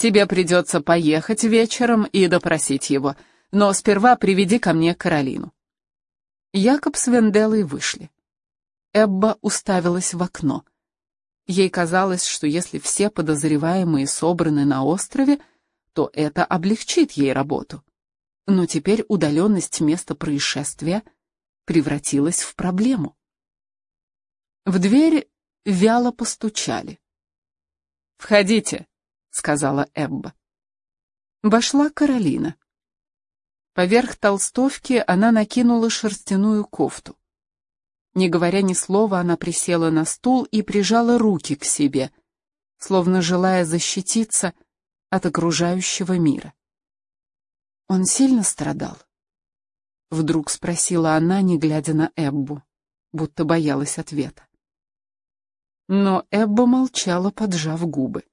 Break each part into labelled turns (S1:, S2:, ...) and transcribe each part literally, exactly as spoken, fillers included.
S1: Тебе придется поехать вечером и допросить его, но сперва приведи ко мне Каролину». Якоб с Венделой вышли. Эбба уставилась в окно. Ей казалось, что если все подозреваемые собраны на острове, то это облегчит ей работу. Но теперь удаленность места происшествия превратилась в проблему. В дверь вяло постучали. «Входите», — сказала Эбба. Вошла Каролина. Поверх толстовки она накинула шерстяную кофту. Не говоря ни слова, она присела на стул и прижала руки к себе, словно желая защититься от окружающего мира. «Он сильно страдал?» — вдруг спросила она, не глядя на Эббу, будто боялась ответа. Но Эбба молчала, поджав губы.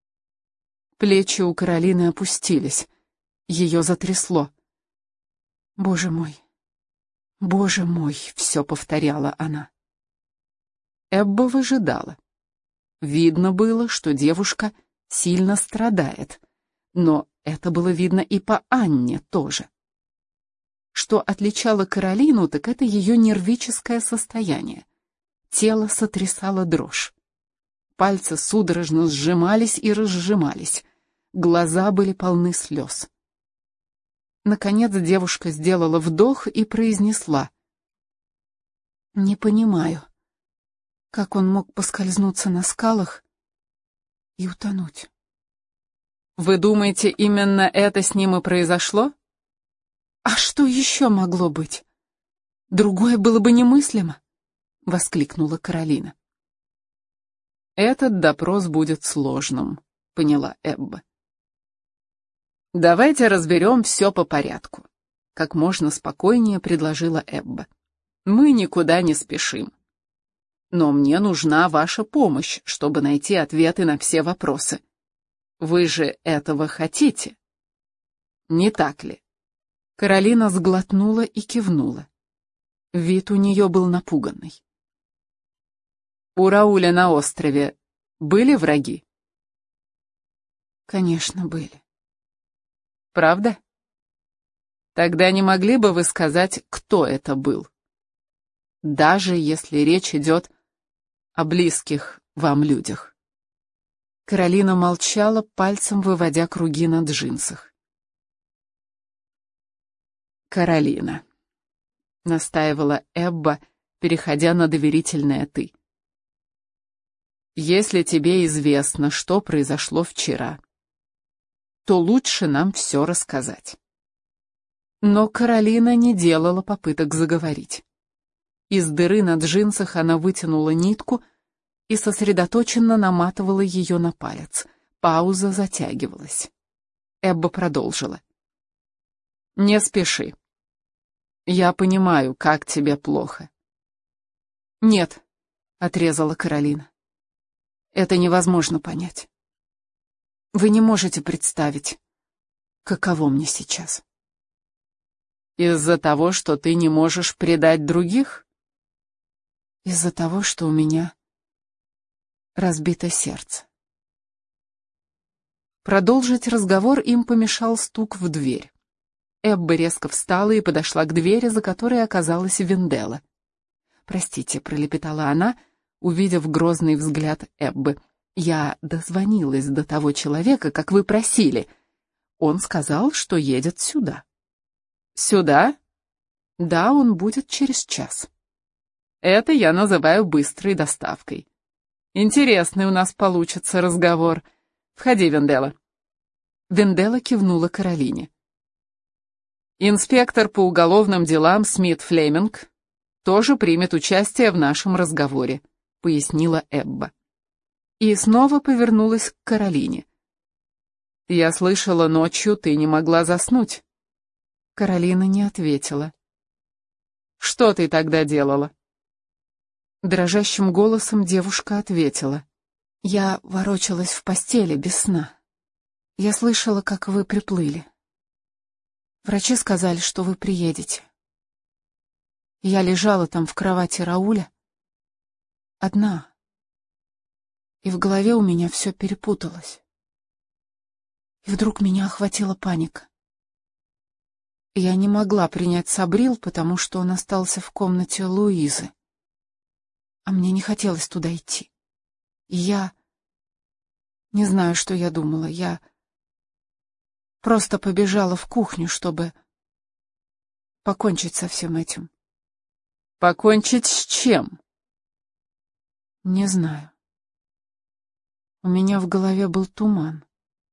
S1: Плечи у Каролины опустились, ее затрясло. «Боже мой! Боже мой!» — все повторяла она. Эбба выжидала. Видно было, что девушка сильно страдает, но это было видно и по Анне тоже. Что отличало Каролину, так это ее нервическое состояние. Тело сотрясало дрожь. Пальцы судорожно сжимались и разжимались. Глаза были полны слез. Наконец девушка сделала вдох и произнесла: «Не понимаю, как он мог поскользнуться на скалах и утонуть». «Вы думаете, именно это с ним и произошло?» «А что еще могло быть? Другое было бы немыслимо», — воскликнула Каролина. «Этот допрос будет сложным», — поняла Эбба. «Давайте разберем все по порядку», — как можно спокойнее предложила Эбба. «Мы никуда не спешим. Но мне нужна ваша помощь, чтобы найти ответы на все вопросы. Вы же этого хотите, не так ли?» Каролина сглотнула и кивнула. Вид у нее был напуганный. «У Рауля на острове были враги?» «Конечно, были». «Правда? Тогда не могли бы вы сказать, кто это был? Даже если речь идет о близких вам людях». Каролина молчала, пальцем выводя круги на джинсах. «Каролина», — настаивала Эбба, переходя на доверительное «ты». «Если тебе известно, что произошло вчера, то лучше нам все рассказать». Но Каролина не делала попыток заговорить. Из дыры на джинсах она вытянула нитку и сосредоточенно наматывала ее на палец. Пауза затягивалась. Эбба продолжила. «Не спеши. Я понимаю, как тебе плохо». «Нет», — отрезала Каролина. «Это невозможно понять. Вы не можете представить, каково мне сейчас». «Из-за того, что ты не можешь предать других?» «Из-за того, что у меня разбито сердце». Продолжить разговор им помешал стук в дверь. Эбба резко встала и подошла к двери, за которой оказалась Венделла. «Простите», — пролепетала она, увидев грозный взгляд Эббы. «Я дозвонилась до того человека, как вы просили. Он сказал, что едет сюда». «Сюда?» «Да, он будет через час». «Это я называю быстрой доставкой. Интересный у нас получится разговор. Входи, Венделла». Венделла кивнула Каролине. «Инспектор по уголовным делам Смит Флеминг тоже примет участие в нашем разговоре», — пояснила Эбба. И снова повернулась к Каролине. «Я слышала, ночью ты не могла заснуть». Каролина не ответила. «Что ты тогда делала?» Дрожащим голосом девушка ответила. «Я ворочалась в постели без сна. Я слышала, как вы приплыли. Врачи сказали, что вы приедете. Я лежала там в кровати Рауля, одна, и в голове у меня все перепуталось. И вдруг меня охватила паника. Я не могла принять Сабрил, потому что он остался в комнате Луизы. А мне не хотелось туда идти. И я... Не знаю, что я думала. Я просто побежала в кухню, чтобы покончить со всем этим.
S2: Покончить с чем?
S1: Не знаю. У меня в голове был туман.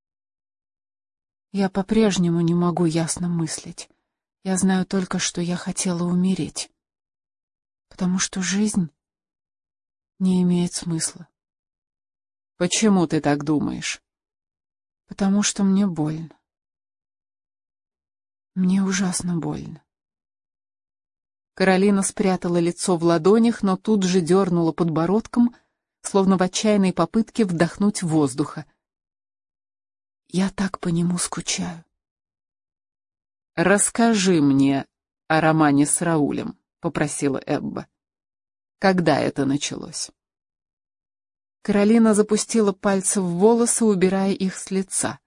S1: Я по-прежнему не могу ясно мыслить. Я знаю только, что я хотела умереть. Потому что жизнь не имеет смысла.
S2: Почему ты так думаешь?
S1: Потому что мне больно. Мне ужасно больно.
S2: Каролина спрятала лицо в ладонях, но тут же дернула подбородком, словно в отчаянной попытке вдохнуть воздуха.
S1: Я так по нему скучаю.
S2: «Расскажи мне о романе с Раулем», — попросила Эбба. «Когда это началось?»
S1: Каролина запустила пальцы в волосы, убирая их с лица.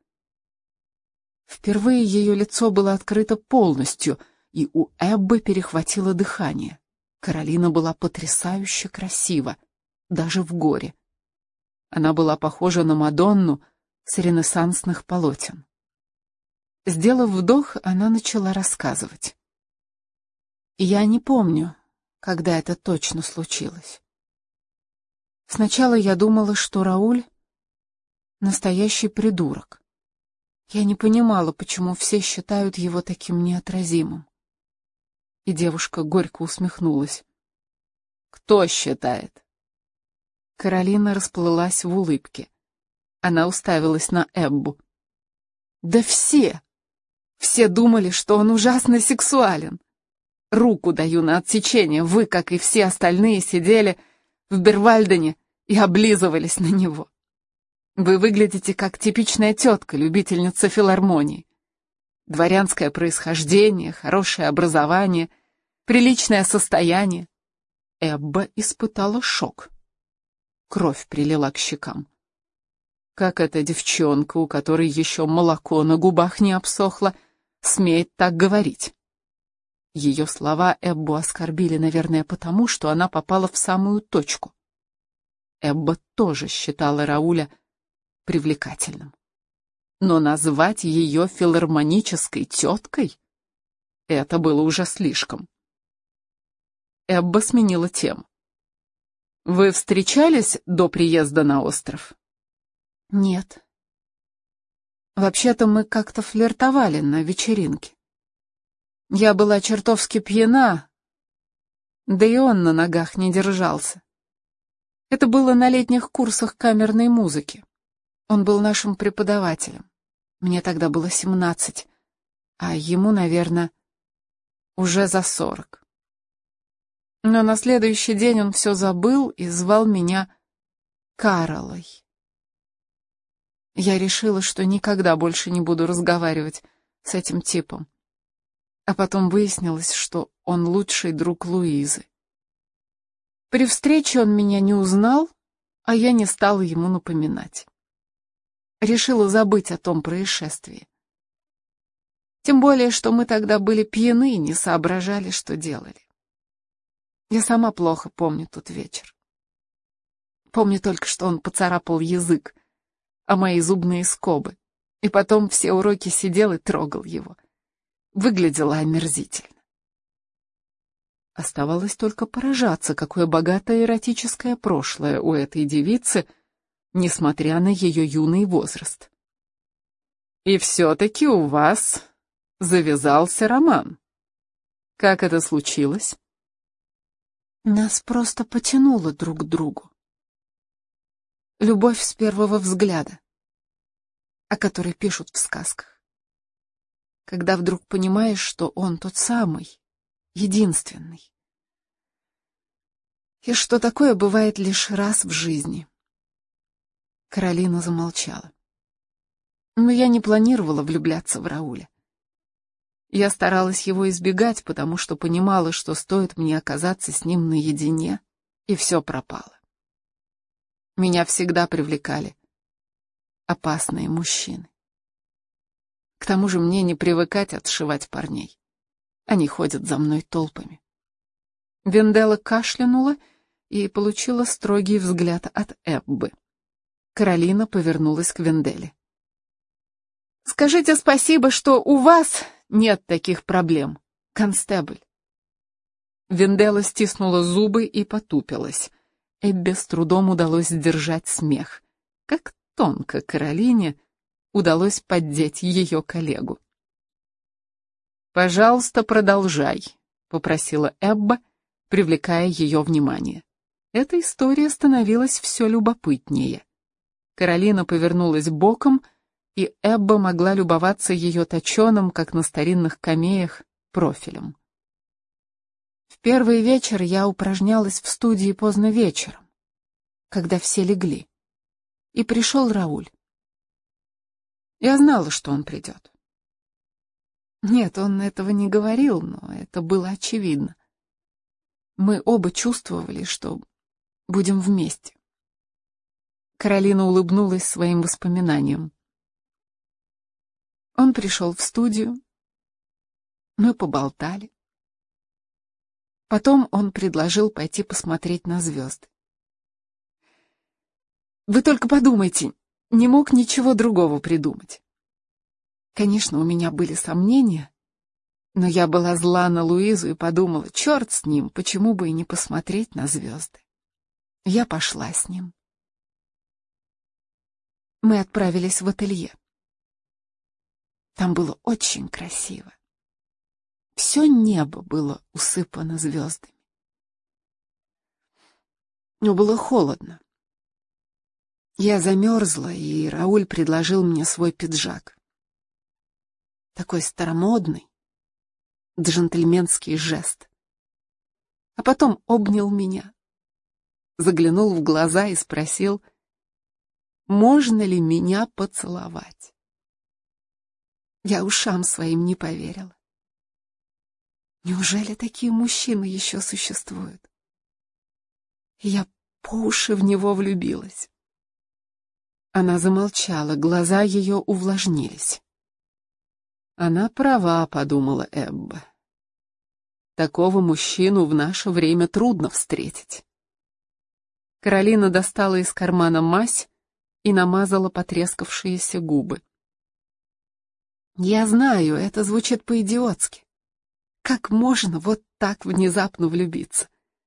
S1: Впервые ее лицо было открыто полностью, и у Эббы перехватило дыхание. Каролина была потрясающе красива, даже в горе. Она была похожа на Мадонну с ренессансных полотен. Сделав вдох, она начала рассказывать. Я не помню, когда это точно случилось. Сначала я думала, что Рауль — настоящий придурок. Я не понимала, почему все считают его таким неотразимым. И девушка горько усмехнулась.
S2: «Кто считает?»
S1: Каролина расплылась в улыбке. Она уставилась на Эббу. «Да все! Все думали, что он ужасно сексуален. Руку даю на отсечение, вы, как и все остальные, сидели в Бервальдене и облизывались на него. Вы выглядите как типичная тетка, любительница филармонии. Дворянское происхождение, хорошее образование, приличное состояние». Эбба испытала шок. Кровь прилила к щекам. Как эта девчонка, у которой еще молоко на губах не обсохло, смеет так говорить? Ее слова Эббу оскорбили, наверное, потому, что она попала в самую точку. Эбба тоже считала Рауля привлекательным. Но назвать ее филармонической теткой — это было уже слишком. Эбба сменила тему. «Вы встречались до приезда на остров?» «Нет. Вообще-то мы как-то флиртовали на вечеринке. Я была чертовски пьяна, да и он на ногах не держался. Это было на летних курсах камерной музыки. Он был нашим преподавателем. Мне тогда было семнадцать, а ему, наверное, уже за сорок. Но на следующий день он все забыл и звал меня Каролой. Я решила, что никогда больше не буду разговаривать с этим типом. А потом выяснилось, что он лучший друг Луизы. При встрече он меня не узнал, а я не стала ему напоминать. Решила забыть о том происшествии. Тем более, что мы тогда были пьяны и не соображали, что делали. Я сама плохо помню тот вечер. Помню только, что он поцарапал язык о мои зубные скобы, и потом все уроки сидел и трогал его. Выглядело омерзительно. Оставалось только поражаться, какое богатое эротическое прошлое у этой девицы, несмотря на ее юный возраст.
S2: «И все-таки у вас завязался роман. Как это случилось?»
S1: Нас просто потянуло друг к другу. Любовь с первого взгляда, о которой пишут в сказках. Когда вдруг понимаешь, что он тот самый, единственный. И что такое бывает лишь раз в жизни. Каролина замолчала. Но я не планировала влюбляться в Рауля. Я старалась его избегать, потому что понимала, что стоит мне оказаться с ним наедине, и все пропало. Меня всегда привлекали опасные мужчины. К тому же мне не привыкать отшивать парней. Они ходят за мной толпами. Венделла кашлянула и получила строгий взгляд от Эббы. Каролина повернулась к Венделле. «Скажите спасибо, что у вас нет таких проблем, констебль». Венделла стиснула зубы и потупилась. Эббе с трудом удалось сдержать смех. Как тонко Каролине удалось поддеть ее коллегу. «Пожалуйста, продолжай», — попросила Эбба, привлекая ее внимание. Эта история становилась все любопытнее. Каролина повернулась боком, и Эбба могла любоваться ее точеным, как на старинных камеях, профилем. В первый вечер я упражнялась в студии поздно вечером, когда все легли, и пришел Рауль. Я знала, что он придет. Нет, он этого не говорил, но это было очевидно. Мы оба чувствовали, что будем вместе. Каролина улыбнулась своим воспоминаниям. Он пришел в студию, мы поболтали. Потом он предложил пойти посмотреть на звезды. Вы только подумайте, не мог ничего другого придумать. Конечно, у меня были сомнения, но я была зла на Луизу и подумала, черт с ним, почему бы и не посмотреть на звезды. Я пошла с ним. Мы отправились в ателье. Там было очень красиво. Все небо было усыпано звездами. Но было холодно. Я замерзла, и Рауль предложил мне свой пиджак. Такой старомодный, джентльменский жест. А потом обнял меня, заглянул в глаза и спросил, можно ли меня поцеловать. Я ушам своим не поверила. Неужели такие мужчины еще существуют? И я по уши в него влюбилась. Она замолчала, глаза ее увлажнились. Она права, подумала Эбба. Такого мужчину в наше время трудно встретить. Каролина достала из кармана мазь и намазала потрескавшиеся губы. Я знаю, это звучит по-идиотски. Как можно вот так внезапно влюбиться?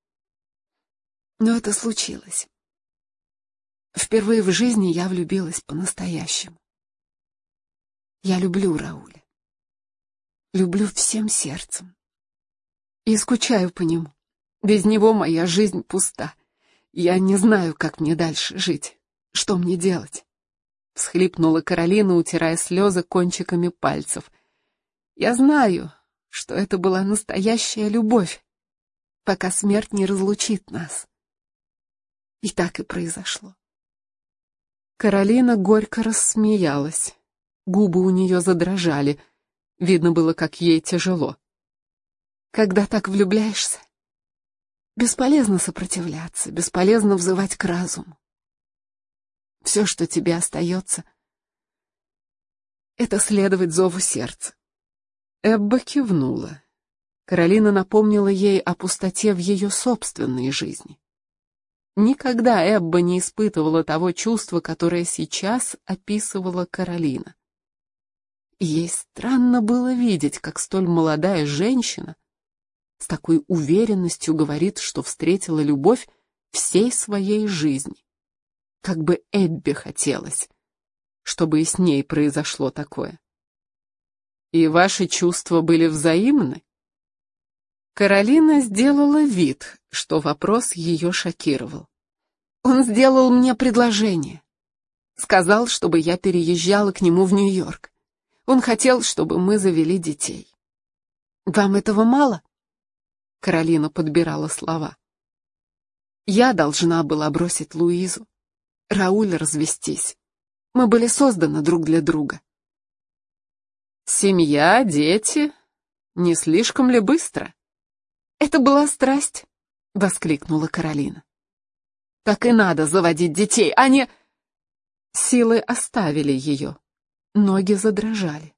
S1: Но это случилось. Впервые в жизни я влюбилась по-настоящему. Я люблю Рауля. Люблю всем сердцем. И скучаю по нему. Без него моя жизнь пуста. Я не знаю, как мне дальше жить. Что мне делать? Всхлипнула Каролина, утирая слезы кончиками пальцев. Я знаю, что это была настоящая любовь, пока смерть не разлучит нас. И так и произошло. Каролина горько рассмеялась. Губы у нее задрожали. Видно было, как ей тяжело. Когда так влюбляешься, бесполезно сопротивляться, бесполезно взывать к разуму. Все, что тебе остается, это следовать зову сердца. Эбба кивнула. Каролина напомнила ей о пустоте в ее собственной жизни. Никогда Эбба не испытывала того чувства, которое сейчас описывала Каролина. И ей странно было видеть, как столь молодая женщина с такой уверенностью говорит, что встретила любовь всей своей жизни. Как бы Эббе хотелось, чтобы и с ней произошло такое. И ваши чувства были взаимны? Каролина сделала вид, что вопрос ее шокировал. Он сделал мне предложение. Сказал, чтобы я переезжала к нему в Нью-Йорк. Он хотел, чтобы мы завели детей. Вам этого мало? Каролина подбирала слова. Я должна была бросить Луизу, Рауль развестись. Мы были созданы друг для друга. Семья, дети, не слишком ли быстро? Это была страсть, воскликнула Каролина. Так и надо заводить детей, а не... Силы оставили ее, ноги задрожали.